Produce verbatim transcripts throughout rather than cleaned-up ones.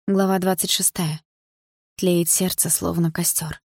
Глава двадцать шестая. Тлеет сердце, словно костер.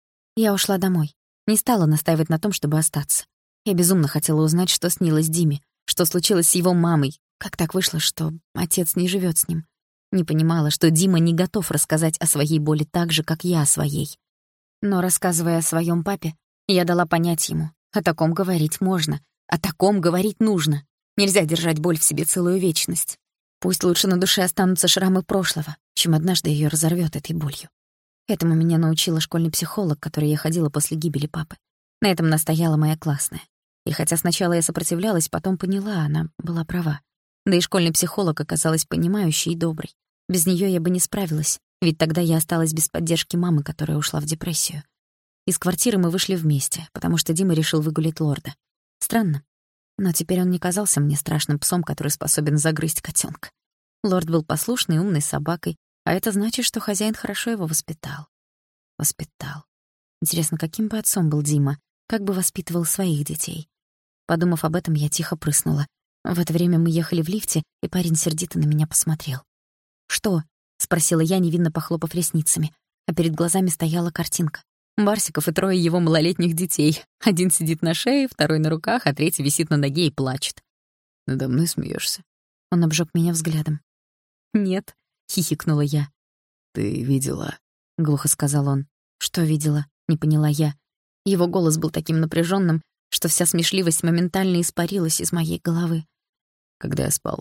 Я ушла домой. Не стала настаивать на том, чтобы остаться. Я безумно хотела узнать, что снилось Диме, что случилось с его мамой, как так вышло, что отец не живет с ним. Не понимала, что Дима не готов рассказать о своей боли так же, как я о своей. Но, рассказывая о своем папе, я дала понять ему, о таком говорить можно, о таком говорить нужно. Нельзя держать боль в себе целую вечность. Пусть лучше на душе останутся шрамы прошлого, чем однажды ее разорвет этой болью. Этому меня научила школьный психолог, к которой я ходила после гибели папы. На этом настояла моя классная. И хотя сначала я сопротивлялась, потом поняла, она была права. Да и школьный психолог оказалась понимающей и доброй. Без нее я бы не справилась, ведь тогда я осталась без поддержки мамы, которая ушла в депрессию. Из квартиры мы вышли вместе, потому что Дима решил выгулять лорда. Странно. Но теперь он не казался мне страшным псом, который способен загрызть котенка. Лорд был послушной, умной собакой, а это значит, что хозяин хорошо его воспитал. Воспитал. Интересно, каким бы отцом был Дима, как бы воспитывал своих детей? Подумав об этом, я тихо прыснула. В это время мы ехали в лифте, и парень сердито на меня посмотрел. «Что?» — спросила я, невинно похлопав ресницами, а перед глазами стояла картинка. Барсиков и трое его малолетних детей. Один сидит на шее, второй на руках, а третий висит на ноге и плачет. «Надо мной смеешься? Он обжег меня взглядом. «Нет», — хихикнула я. «Ты видела?» — глухо сказал он. «Что видела?» — не поняла я. Его голос был таким напряженным, что вся смешливость моментально испарилась из моей головы. «Когда я спал.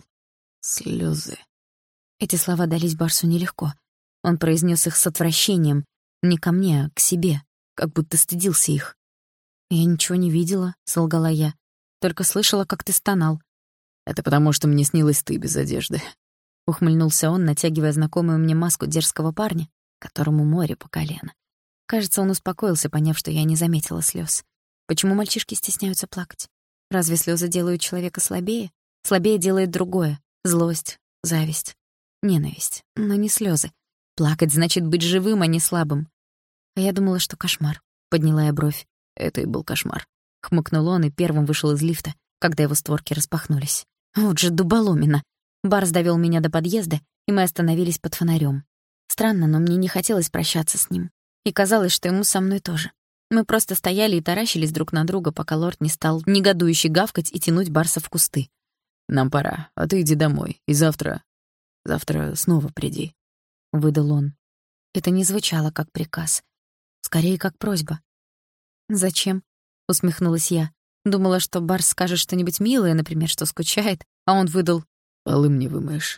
Слезы. Эти слова дались Барсу нелегко. Он произнес их с отвращением. Не ко мне, а к себе, как будто стыдился их. «Я ничего не видела», — солгала я. «Только слышала, как ты стонал». «Это потому, что мне снилась ты без одежды», — ухмыльнулся он, натягивая знакомую мне маску дерзкого парня, которому море по колено. Кажется, он успокоился, поняв, что я не заметила слез. Почему мальчишки стесняются плакать? Разве слезы делают человека слабее? Слабее делает другое — злость, зависть, ненависть, но не слезы. Плакать значит быть живым, а не слабым. А я думала, что кошмар. Подняла я бровь. «Это и был кошмар», — хмыкнул он и первым вышел из лифта, когда его створки распахнулись. Вот же дуболомина. Барс довёл меня до подъезда, и мы остановились под фонарём. Странно, но мне не хотелось прощаться с ним. И казалось, что ему со мной тоже. Мы просто стояли и таращились друг на друга, пока лорд не стал негодующе гавкать и тянуть Барса в кусты. «Нам пора, а ты иди домой, и завтра... завтра снова приди», — выдал он. Это не звучало как приказ. Скорее, как просьба. «Зачем?» — усмехнулась я. Думала, что Барс скажет что-нибудь милое, например, что скучает, а он выдал: «Полы мне вымоешь».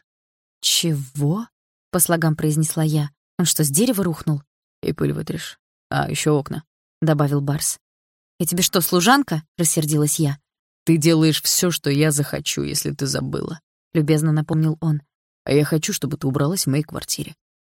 «Чего?» — по слогам произнесла я. «Он что, с дерева рухнул?» «И пыль вытрешь. А, ещё окна», — добавил Барс. «Я тебе что, служанка?» — рассердилась я. «Ты делаешь всё, что я захочу, если ты забыла», — любезно напомнил он. «А я хочу, чтобы ты убралась в моей квартире».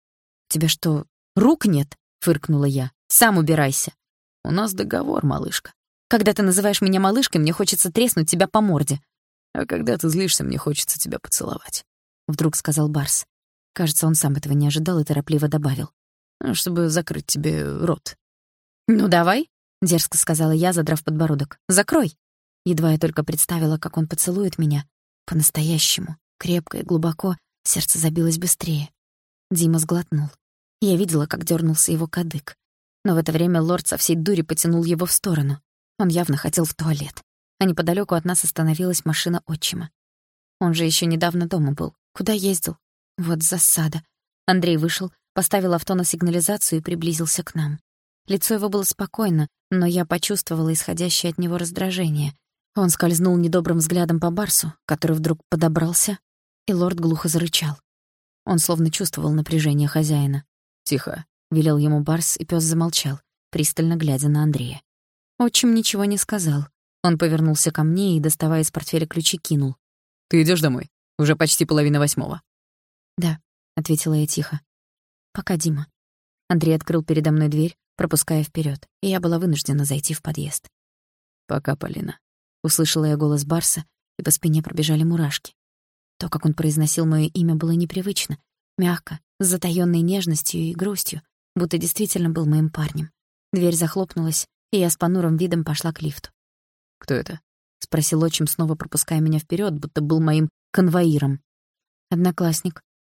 «У тебя что, рук нет?» — фыркнула я. «Сам убирайся». «У нас договор, малышка». «Когда ты называешь меня малышкой, мне хочется треснуть тебя по морде». «А когда ты злишься, мне хочется тебя поцеловать», — вдруг сказал Барс. Кажется, он сам этого не ожидал и торопливо добавил. «Ну, чтобы закрыть тебе рот». «Ну, давай», — дерзко сказала я, задрав подбородок. «Закрой». Едва я только представила, как он поцелует меня. По-настоящему, крепко и глубоко, сердце забилось быстрее. Дима сглотнул. Я видела, как дёрнулся его кадык. Но в это время лорд со всей дури потянул его в сторону. Он явно хотел в туалет. А неподалёку от нас остановилась машина отчима. Он же ещё недавно дома был. Куда ездил? Вот засада. Андрей вышел, поставил авто на сигнализацию и приблизился к нам. Лицо его было спокойно, но я почувствовала исходящее от него раздражение. Он скользнул недобрым взглядом по Барсу, который вдруг подобрался, и лорд глухо зарычал. Он словно чувствовал напряжение хозяина. «Тихо», — велел ему Барс, и пёс замолчал, пристально глядя на Андрея. Отчим ничего не сказал. Он повернулся ко мне и, доставая из портфеля ключи, кинул. «Ты идёшь домой? Уже почти половина восьмого». «Да», — ответила я тихо. «Пока, Дима». Андрей открыл передо мной дверь, пропуская вперёд, и я была вынуждена зайти в подъезд. «Пока, Полина», — услышала я голос Барса, и по спине пробежали мурашки. То, как он произносил моё имя, было непривычно, мягко, с затаённой нежностью и грустью, будто действительно был моим парнем. Дверь захлопнулась, и я с понурым видом пошла к лифту. «Кто это?» — спросил отчим, снова пропуская меня вперёд, будто был моим конвоиром. «Одноклассник»,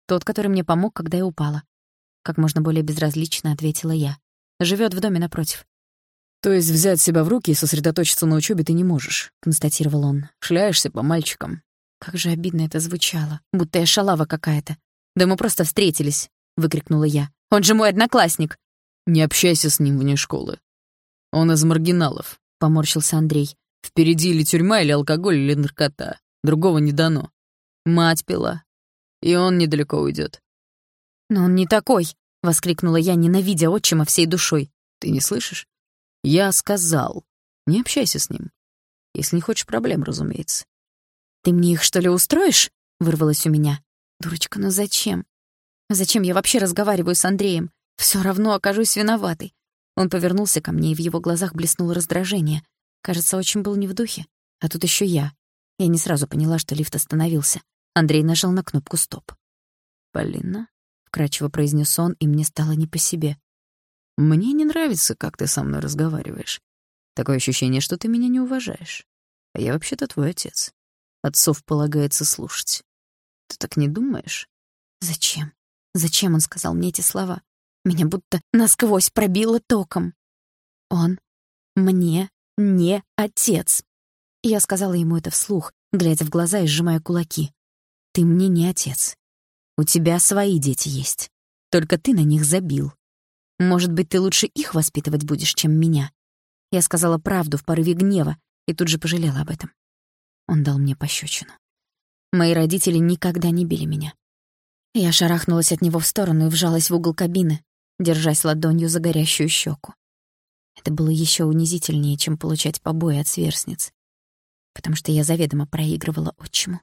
Тот, который мне помог, когда я упала. Как можно более безразлично ответила я. Живёт в доме напротив. «То есть взять себя в руки и сосредоточиться на учёбе ты не можешь», — констатировал он. «Шляешься по мальчикам». Как же обидно это звучало, будто я шалава какая-то. «Да мы просто встретились», — выкрикнула я. «Он же мой одноклассник!» «Не общайся с ним вне школы. Он из маргиналов», — поморщился Андрей. «Впереди или тюрьма, или алкоголь, или наркота. Другого не дано. Мать пила. И он недалеко уйдет». «Но он не такой!» — воскликнула я, ненавидя отчима всей душой. «Ты не слышишь? Я сказал, не общайся с ним. Если не хочешь проблем, разумеется». «Ты мне их, что ли, устроишь?» — вырвалось у меня. «Дурочка, ну зачем? Зачем я вообще разговариваю с Андреем? Всё равно окажусь виноватой». Он повернулся ко мне, и в его глазах блеснуло раздражение. Кажется, очень был не в духе. А тут ещё я. Я не сразу поняла, что лифт остановился. Андрей нажал на кнопку «Стоп». «Полина», — вкрадчиво произнёс он, и мне стало не по себе. «Мне не нравится, как ты со мной разговариваешь. Такое ощущение, что ты меня не уважаешь. А я вообще-то твой отец. Отцов полагается слушать. Ты так не думаешь?» Зачем? Зачем он сказал мне эти слова? Меня будто насквозь пробило током. Он мне не отец. И я сказала ему это вслух, глядя в глаза и сжимая кулаки. Ты мне не отец. У тебя свои дети есть. Только ты на них забил. Может быть, ты лучше их воспитывать будешь, чем меня. Я сказала правду в порыве гнева и тут же пожалела об этом. Он дал мне пощечину. Мои родители никогда не били меня. Я шарахнулась от него в сторону и вжалась в угол кабины, держась ладонью за горящую щеку. Это было еще унизительнее, чем получать побои от сверстниц, потому что я заведомо проигрывала отчиму.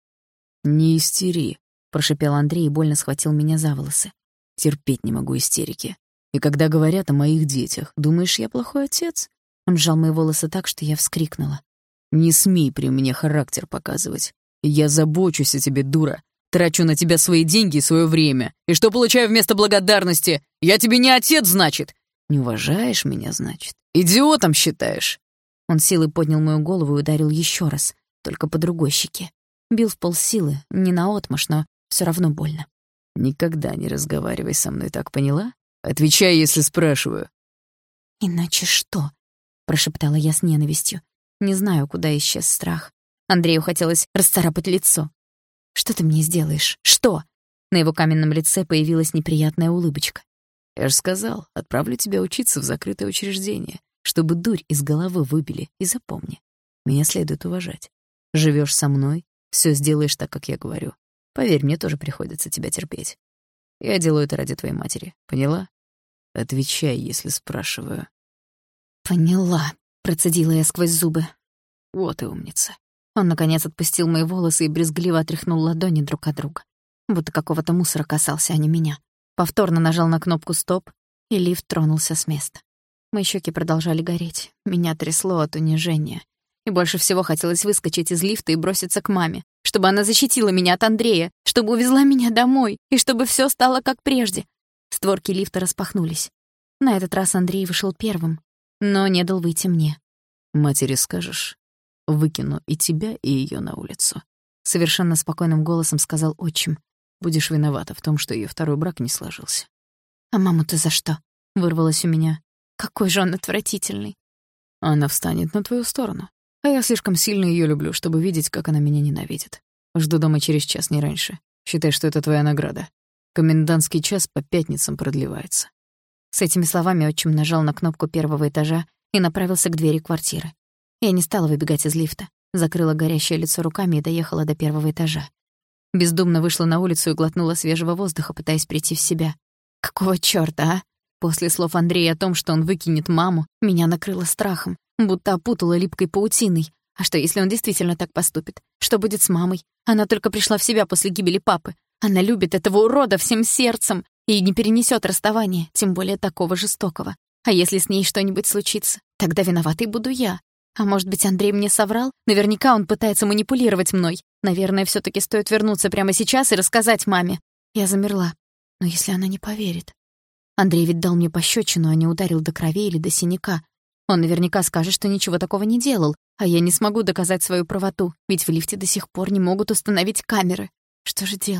«Не истери», — прошипел Андрей и больно схватил меня за волосы. «Терпеть не могу истерики. И когда говорят о моих детях, думаешь, я плохой отец?» Он сжал мои волосы так, что я вскрикнула. «Не смей при мне характер показывать. Я забочусь о тебе, дура. Трачу на тебя свои деньги и свое время. И что получаю вместо благодарности? Я тебе не отец, значит? Не уважаешь меня, значит? Идиотом считаешь?» Он силой поднял мою голову и ударил еще раз, только по другой щеке. Бил в полсилы, не наотмашь, но все равно больно. «Никогда не разговаривай со мной, так поняла? Отвечай, если спрашиваю». «Иначе что?» — прошептала я с ненавистью. Не знаю, куда исчез страх. Андрею хотелось расцарапать лицо. «Что ты мне сделаешь? Что?» На его каменном лице появилась неприятная улыбочка. «Я же сказал, отправлю тебя учиться в закрытое учреждение, чтобы дурь из головы выбили. И запомни, меня следует уважать. Живешь со мной, все сделаешь так, как я говорю. Поверь, мне тоже приходится тебя терпеть. Я делаю это ради твоей матери. Поняла? Отвечай, если спрашиваю». «Поняла», — процедила я сквозь зубы. «Вот и умница». Он, наконец, отпустил мои волосы и брезгливо отряхнул ладони друг от друга. Будто какого-то мусора касался, а не меня. Повторно нажал на кнопку «Стоп», и лифт тронулся с места. Мои щеки продолжали гореть. Меня трясло от унижения. И больше всего хотелось выскочить из лифта и броситься к маме, чтобы она защитила меня от Андрея, чтобы увезла меня домой, и чтобы всё стало как прежде. Створки лифта распахнулись. На этот раз Андрей вышел первым, но не дал выйти мне. «Матери скажешь? Выкину и тебя, и её на улицу», — совершенно спокойным голосом сказал отчим. «Будешь виновата в том, что её второй брак не сложился». «А маму-то за что?» — вырвалось у меня. «Какой же он отвратительный». «Она встанет на твою сторону. А я слишком сильно её люблю, чтобы видеть, как она меня ненавидит. Жду дома через час, не раньше. Считай, что это твоя награда. Комендантский час по пятницам продлевается». С этими словами отчим нажал на кнопку первого этажа и направился к двери квартиры. Я не стала выбегать из лифта, закрыла горящее лицо руками и доехала до первого этажа. Бездумно вышла на улицу и глотнула свежего воздуха, пытаясь прийти в себя. Какого чёрта, а? После слов Андрея о том, что он выкинет маму, меня накрыло страхом, будто опутала липкой паутиной. А что, если он действительно так поступит? Что будет с мамой? Она только пришла в себя после гибели папы. Она любит этого урода всем сердцем и не перенесёт расставания, тем более такого жестокого. А если с ней что-нибудь случится, тогда виноватой буду я. А может быть, Андрей мне соврал? Наверняка он пытается манипулировать мной. Наверное, всё-таки стоит вернуться прямо сейчас и рассказать маме. Я замерла. Но если она не поверит? Андрей ведь дал мне пощёчину, а не ударил до крови или до синяка. Он наверняка скажет, что ничего такого не делал, а я не смогу доказать свою правоту, ведь в лифте до сих пор не могут установить камеры. Что же делать?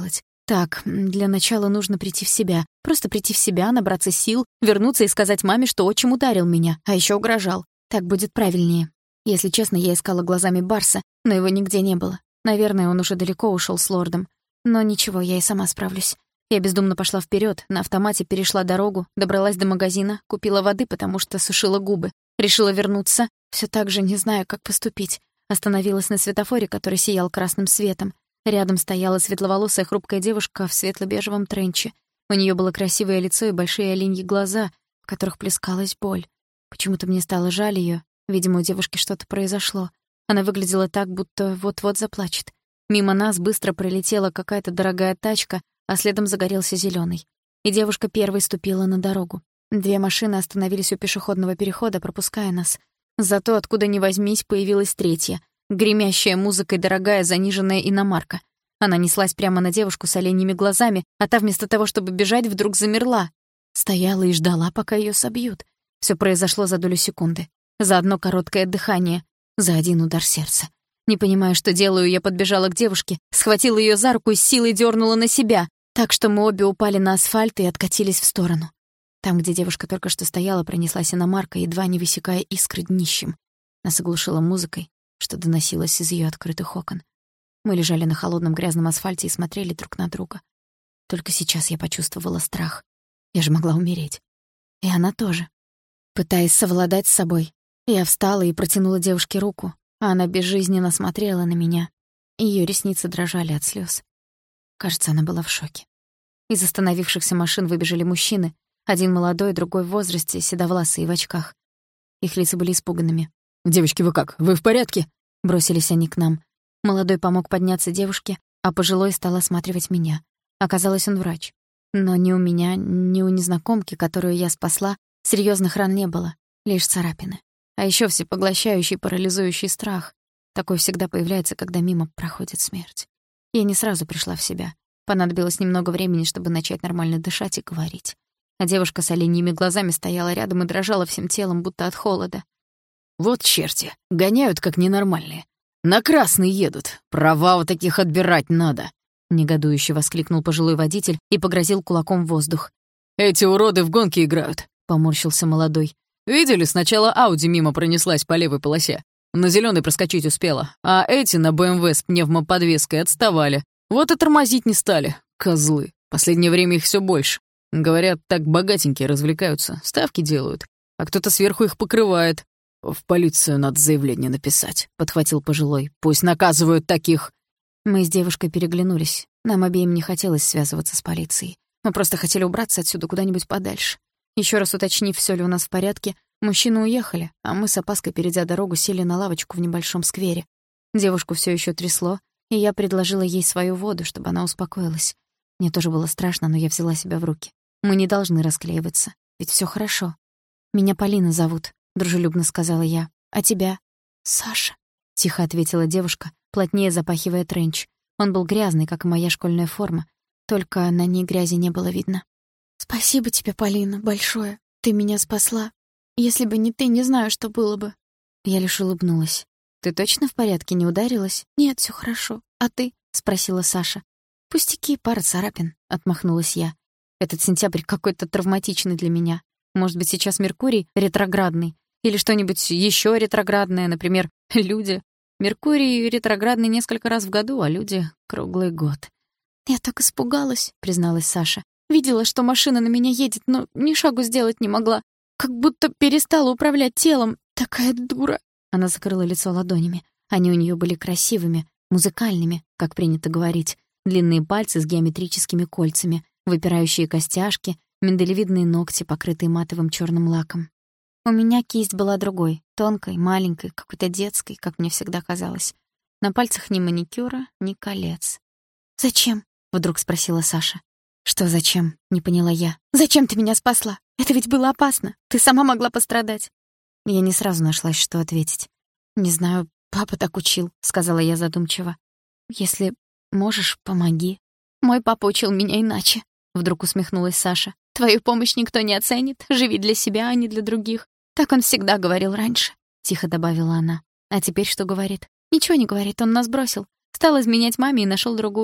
Так, для начала нужно прийти в себя. Просто прийти в себя, набраться сил, вернуться и сказать маме, что отчим ударил меня, а ещё угрожал. Так будет правильнее. Если честно, я искала глазами Барса, но его нигде не было. Наверное, он уже далеко ушёл с лордом. Но ничего, я и сама справлюсь. Я бездумно пошла вперёд, на автомате перешла дорогу, добралась до магазина, купила воды, потому что сушила губы. Решила вернуться, всё так же не зная, как поступить. Остановилась на светофоре, который сиял красным светом. Рядом стояла светловолосая хрупкая девушка в светло-бежевом тренче. У неё было красивое лицо и большие оленьи глаза, в которых плескалась боль. Почему-то мне стало жаль её. Видимо, у девушки что-то произошло. Она выглядела так, будто вот-вот заплачет. Мимо нас быстро пролетела какая-то дорогая тачка, а следом загорелся зелёный. И девушка первой ступила на дорогу. Две машины остановились у пешеходного перехода, пропуская нас. Зато откуда ни возьмись появилась третья. Гремящая музыкой дорогая заниженная иномарка. Она неслась прямо на девушку с оленьими глазами, а та вместо того, чтобы бежать, вдруг замерла. Стояла и ждала, пока её собьют. Всё произошло за долю секунды. За одно короткое дыхание. За один удар сердца. Не понимая, что делаю, я подбежала к девушке, схватила её за руку и с силой дёрнула на себя, так что мы обе упали на асфальт и откатились в сторону. Там, где девушка только что стояла, пронеслась иномарка, едва не высекая искры днищем. Нас оглушила музыкой, что доносилось из её открытых окон. Мы лежали на холодном грязном асфальте и смотрели друг на друга. Только сейчас я почувствовала страх. Я же могла умереть. И она тоже. Пытаясь совладать с собой, я встала и протянула девушке руку, а она безжизненно смотрела на меня. Её ресницы дрожали от слёз. Кажется, она была в шоке. Из остановившихся машин выбежали мужчины. Один молодой, другой в возрасте, седовласый и в очках. Их лица были испуганными. «Девочки, вы как? Вы в порядке?» Бросились они к нам. Молодой помог подняться девушке, а пожилой стал осматривать меня. Оказалось, он врач. Но ни у меня, ни у незнакомки, которую я спасла, серьёзных ран не было, лишь царапины. А ещё всепоглощающий парализующий страх. Такой всегда появляется, когда мимо проходит смерть. Я не сразу пришла в себя. Понадобилось немного времени, чтобы начать нормально дышать и говорить. А девушка с оленьими глазами стояла рядом и дрожала всем телом, будто от холода. «Вот черти, гоняют как ненормальные. На красный едут. Права у таких отбирать надо», — негодующе воскликнул пожилой водитель и погрозил кулаком в воздух. «Эти уроды в гонки играют», — поморщился молодой. «Видели, сначала Ауди мимо пронеслась по левой полосе. На зелёный проскочить успела, а эти на бэ эм вэ с пневмоподвеской отставали. Вот и тормозить не стали. Козлы. Последнее время их всё больше. Говорят, так богатенькие развлекаются, ставки делают, а кто-то сверху их покрывает. В полицию надо заявление написать», — подхватил пожилой. «Пусть наказывают таких». Мы с девушкой переглянулись. Нам обеим не хотелось связываться с полицией. Мы просто хотели убраться отсюда куда-нибудь подальше. Ещё раз уточнив, всё ли у нас в порядке, мужчины уехали, а мы с опаской, перейдя дорогу, сели на лавочку в небольшом сквере. Девушку всё ещё трясло, и я предложила ей свою воду, чтобы она успокоилась. Мне тоже было страшно, но я взяла себя в руки. Мы не должны расклеиваться, ведь всё хорошо. «Меня Полина зовут», — дружелюбно сказала я. «А тебя?» «Саша», — тихо ответила девушка, плотнее запахивая тренч. Он был грязный, как и моя школьная форма, только на ней грязи не было видно. «Спасибо тебе, Полина, большое. Ты меня спасла. Если бы не ты, не знаю, что было бы». Я лишь улыбнулась. «Ты точно в порядке, не ударилась?» «Нет, всё хорошо. А ты?» — спросила Саша. «Пустяки, пара царапин», — отмахнулась я. «Этот сентябрь какой-то травматичный для меня. Может быть, сейчас Меркурий ретроградный? Или что-нибудь ещё ретроградное, например, люди. Меркурий ретроградный несколько раз в году, а люди — круглый год». «Я так испугалась», — призналась Саша. «Видела, что машина на меня едет, но ни шагу сделать не могла. Как будто перестала управлять телом. Такая дура». Она закрыла лицо ладонями. Они у неё были красивыми, музыкальными, как принято говорить. Длинные пальцы с геометрическими кольцами, выпирающие костяшки, миндалевидные ногти, покрытые матовым чёрным лаком. У меня кисть была другой, тонкой, маленькой, какой-то детской, как мне всегда казалось. На пальцах ни маникюра, ни колец. «Зачем?» — вдруг спросила Саша. «Что зачем?» — не поняла я. «Зачем ты меня спасла? Это ведь было опасно. Ты сама могла пострадать». Я не сразу нашлась, что ответить. «Не знаю, папа так учил», — сказала я задумчиво. «Если можешь, помоги». «Мой папа учил меня иначе», — вдруг усмехнулась Саша. «Твою помощь никто не оценит. Живи для себя, а не для других. Так он всегда говорил раньше», — тихо добавила она. «А теперь что говорит?» «Ничего не говорит, он нас бросил. Стал изменять маме и нашёл другую.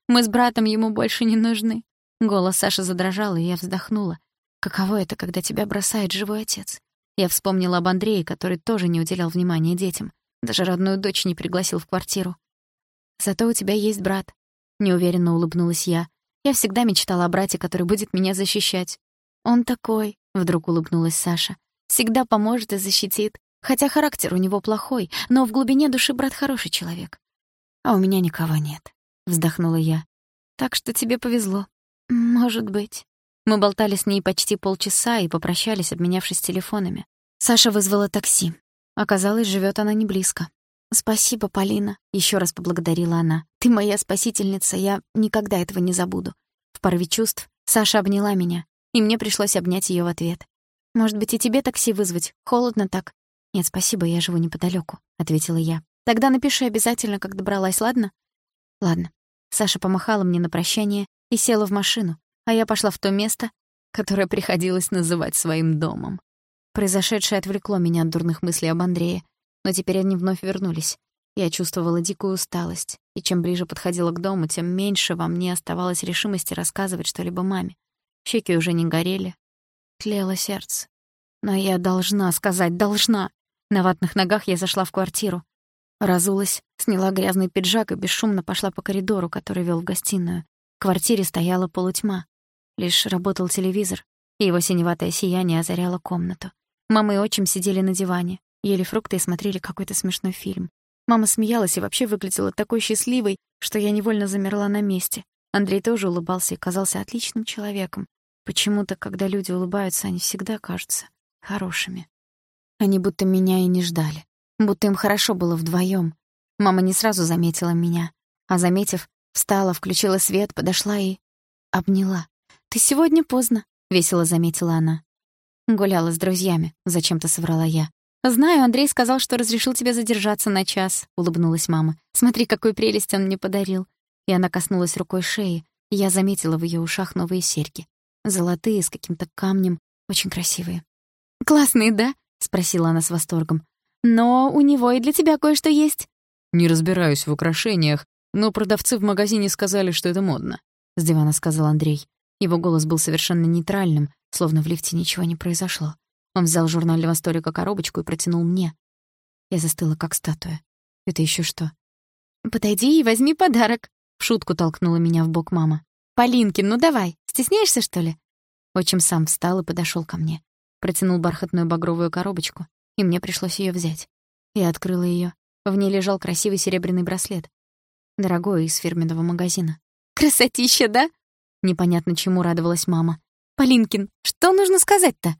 Мы с братом ему больше не нужны». Голос Саши задрожал, и я вздохнула. Каково это, когда тебя бросает живой отец? Я вспомнила об Андрее, который тоже не уделял внимания детям. Даже родную дочь не пригласил в квартиру. «Зато у тебя есть брат», — неуверенно улыбнулась я. «Я всегда мечтала о брате, который будет меня защищать». «Он такой», — вдруг улыбнулась Саша. «Всегда поможет и защитит. Хотя характер у него плохой, но в глубине души брат хороший человек». «А у меня никого нет», — вздохнула я. «Так что тебе повезло». «Может быть». Мы болтали с ней почти полчаса и попрощались, обменявшись телефонами. Саша вызвала такси. Оказалось, живет она не близко. «Спасибо, Полина», — еще раз поблагодарила она. «Ты моя спасительница, я никогда этого не забуду». В порыве чувств Саша обняла меня, и мне пришлось обнять ее в ответ. «Может быть, и тебе такси вызвать? Холодно так». «Нет, спасибо, я живу неподалеку», — ответила я. «Тогда напиши обязательно, как добралась, ладно?» «Ладно». Саша помахала мне на прощание и села в машину, а я пошла в то место, которое приходилось называть своим домом. Произошедшее отвлекло меня от дурных мыслей об Андрее, но теперь они вновь вернулись. Я чувствовала дикую усталость, и чем ближе подходила к дому, тем меньше во мне оставалось решимости рассказывать что-либо маме. Щеки уже не горели, тлело сердце. Но я должна сказать, должна. На ватных ногах я зашла в квартиру. Разулась, сняла грязный пиджак и бесшумно пошла по коридору, который вел в гостиную. В квартире стояла полутьма. Лишь работал телевизор, и его синеватое сияние озаряло комнату. Мама и отчим сидели на диване, ели фрукты и смотрели какой-то смешной фильм. Мама смеялась и вообще выглядела такой счастливой, что я невольно замерла на месте. Андрей тоже улыбался и казался отличным человеком. Почему-то, когда люди улыбаются, они всегда кажутся хорошими. Они будто меня и не ждали. Будто им хорошо было вдвоем. Мама не сразу заметила меня, а, заметив, встала, включила свет, подошла и обняла. «Ты сегодня поздно», — весело заметила она. «Гуляла с друзьями», — зачем-то соврала я. «Знаю, Андрей сказал, что разрешил тебе задержаться на час», — улыбнулась мама. «Смотри, какую прелесть он мне подарил». И она коснулась рукой шеи, и я заметила в её ушах новые серьги. Золотые, с каким-то камнем, очень красивые. «Классные, да?» — спросила она с восторгом. «Но у него и для тебя кое-что есть». «Не разбираюсь в украшениях, но продавцы в магазине сказали, что это модно», — с дивана сказал Андрей. Его голос был совершенно нейтральным, словно в лифте ничего не произошло. Он взял с журнального столика коробочку и протянул мне. Я застыла, как статуя. «Это ещё что?» «Подойди и возьми подарок», — в шутку толкнула меня в бок мама. «Полинкин, ну давай, стесняешься, что ли?» Отчим сам встал и подошёл ко мне. Протянул бархатную багровую коробочку, и мне пришлось её взять. Я открыла её. В ней лежал красивый серебряный браслет. Дорогой, из фирменного магазина. «Красотища, да?» Непонятно чему радовалась мама. «Полинкин, что нужно сказать-то?»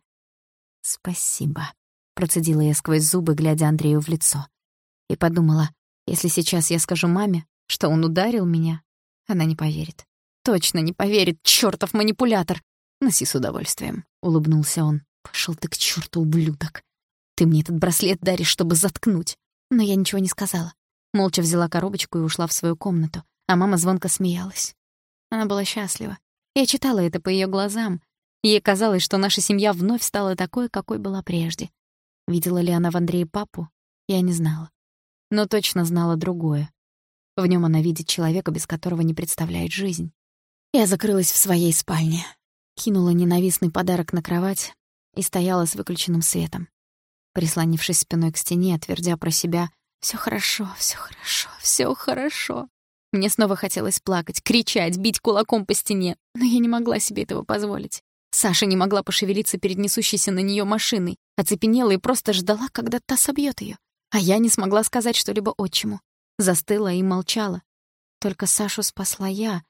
«Спасибо», — процедила я сквозь зубы, глядя Андрею в лицо. И подумала, если сейчас я скажу маме, что он ударил меня, она не поверит. Точно не поверит, чёртов манипулятор. «Носи с удовольствием», — улыбнулся он. «Пошёл ты к чёрту, ублюдок. Ты мне этот браслет даришь, чтобы заткнуть». Но я ничего не сказала. Молча взяла коробочку и ушла в свою комнату, а мама звонко смеялась. Она была счастлива. Я читала это по её глазам. Ей казалось, что наша семья вновь стала такой, какой была прежде. Видела ли она в Андрее папу, я не знала. Но точно знала другое. В нём она видит человека, без которого не представляет жизнь. Я закрылась в своей спальне, кинула ненавистный подарок на кровать и стояла с выключенным светом, прислонившись спиной к стене, твердя про себя: «Всё хорошо, всё хорошо, всё хорошо». Мне снова хотелось плакать, кричать, бить кулаком по стене, но я не могла себе этого позволить. Саша не могла пошевелиться перед несущейся на неё машиной, оцепенела и просто ждала, когда та собьёт её. А я не смогла сказать что-либо отчиму. Застыла и молчала. Только Сашу спасла я.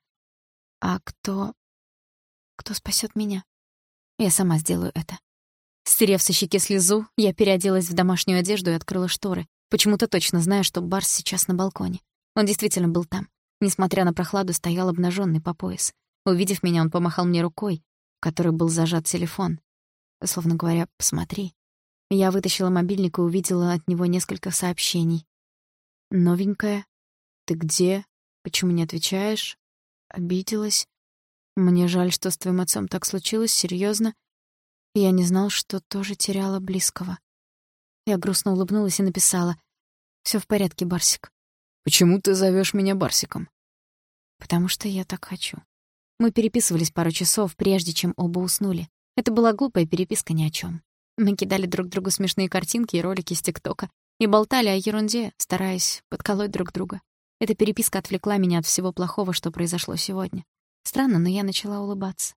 А кто... кто спасёт меня? Я сама сделаю это. Стерев со щеки слезу, я переоделась в домашнюю одежду и открыла шторы, почему-то точно зная, что Барс сейчас на балконе. Он действительно был там. Несмотря на прохладу, стоял обнажённый по пояс. Увидев меня, он помахал мне рукой, в которой был зажат телефон. Словно говоря, «посмотри». Я вытащила мобильник и увидела от него несколько сообщений. «Новенькая? Ты где? Почему не отвечаешь? Обиделась? Мне жаль, что с твоим отцом так случилось, серьёзно. Я не знал, что тоже теряла близкого». Я грустно улыбнулась и написала: «Всё в порядке, Барсик». «Почему ты зовёшь меня Барсиком?» Потому что я так хочу. Мы переписывались пару часов, прежде чем оба уснули. Это была глупая переписка ни о чём. Мы кидали друг другу смешные картинки и ролики с ТикТока и болтали о ерунде, стараясь подколоть друг друга. Эта переписка отвлекла меня от всего плохого, что произошло сегодня. Странно, но я начала улыбаться.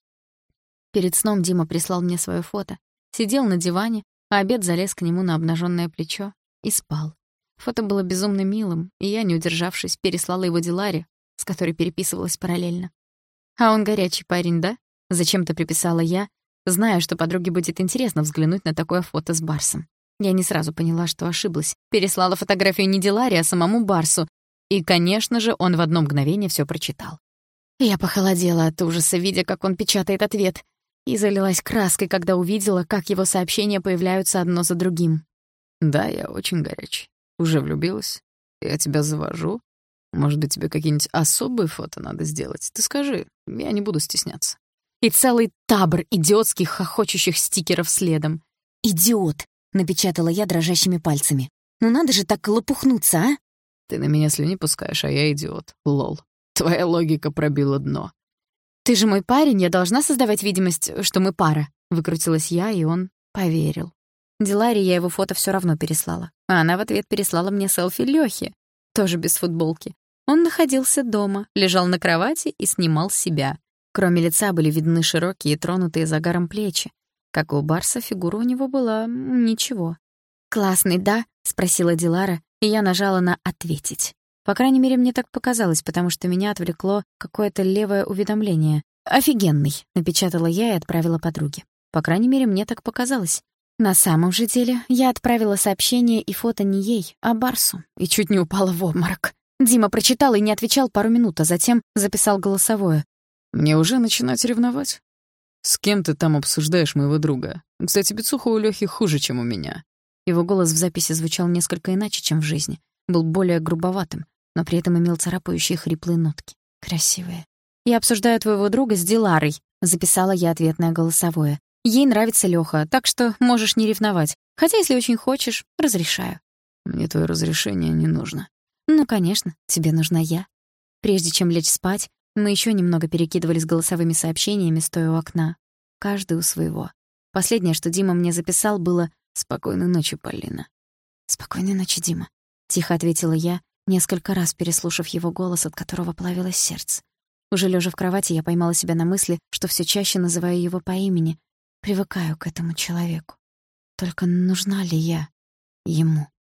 Перед сном Дима прислал мне своё фото. Сидел на диване, а обед залез к нему на обнажённое плечо и спал. Фото было безумно милым, и я, не удержавшись, переслала его Диларе, с которой переписывалась параллельно. «А он горячий парень, да?» — зачем-то приписала я, зная, что подруге будет интересно взглянуть на такое фото с Барсом. Я не сразу поняла, что ошиблась. Переслала фотографию не Диларе, а самому Барсу. И, конечно же, он в одно мгновение всё прочитал. Я похолодела от ужаса, видя, как он печатает ответ, и залилась краской, когда увидела, как его сообщения появляются одно за другим. «Да, я очень горячий. Уже влюбилась? Я тебя завожу. Может быть, тебе какие-нибудь особые фото надо сделать? Ты скажи, я не буду стесняться». И целый табор идиотских хохочущих стикеров следом. «Идиот!» — напечатала я дрожащими пальцами. «Ну надо же так лопухнуться, а?» «Ты на меня слюни пускаешь, а я идиот. Лол. Твоя логика пробила дно». «Ты же мой парень, я должна создавать видимость, что мы пара», — выкрутилась я, и он поверил. Диларе я его фото всё равно переслала, а она в ответ переслала мне селфи Лёхи, тоже без футболки. Он находился дома, лежал на кровати и снимал себя. Кроме лица были видны широкие, тронутые загаром плечи. Как у Барса, фигура у него была ничего. «Классный, да?» — спросила Дилара, и я нажала на «ответить». По крайней мере, мне так показалось, потому что меня отвлекло какое-то левое уведомление. «Офигенный», — напечатала я и отправила подруге. По крайней мере, мне так показалось. На самом же деле, я отправила сообщение и фото не ей, а Барсу, и чуть не упала в обморок. Дима прочитал и не отвечал пару минут, а затем записал голосовое. «Мне уже начинать ревновать? С кем ты там обсуждаешь моего друга? Кстати, бицуха у Лёхи хуже, чем у меня». Его голос в записи звучал несколько иначе, чем в жизни. Был более грубоватым, но при этом имел царапающие хриплые нотки. Красивые. «Я обсуждаю твоего друга с Диларой», — записала я ответное голосовое. «Ей нравится Лёха, так что можешь не ревновать. Хотя, если очень хочешь, разрешаю». «Мне твоё разрешение не нужно». «Ну, конечно, тебе нужна я». Прежде чем лечь спать, мы ещё немного перекидывались голосовыми сообщениями, стоя у окна. Каждый у своего. Последнее, что Дима мне записал, было «Спокойной ночи, Полина». «Спокойной ночи, Дима», — тихо ответила я, несколько раз переслушав его голос, от которого плавилось сердце. Уже лежа в кровати, я поймала себя на мысли, что все чаще называю его по имени, привыкаю к этому человеку. Только нужна ли я ему?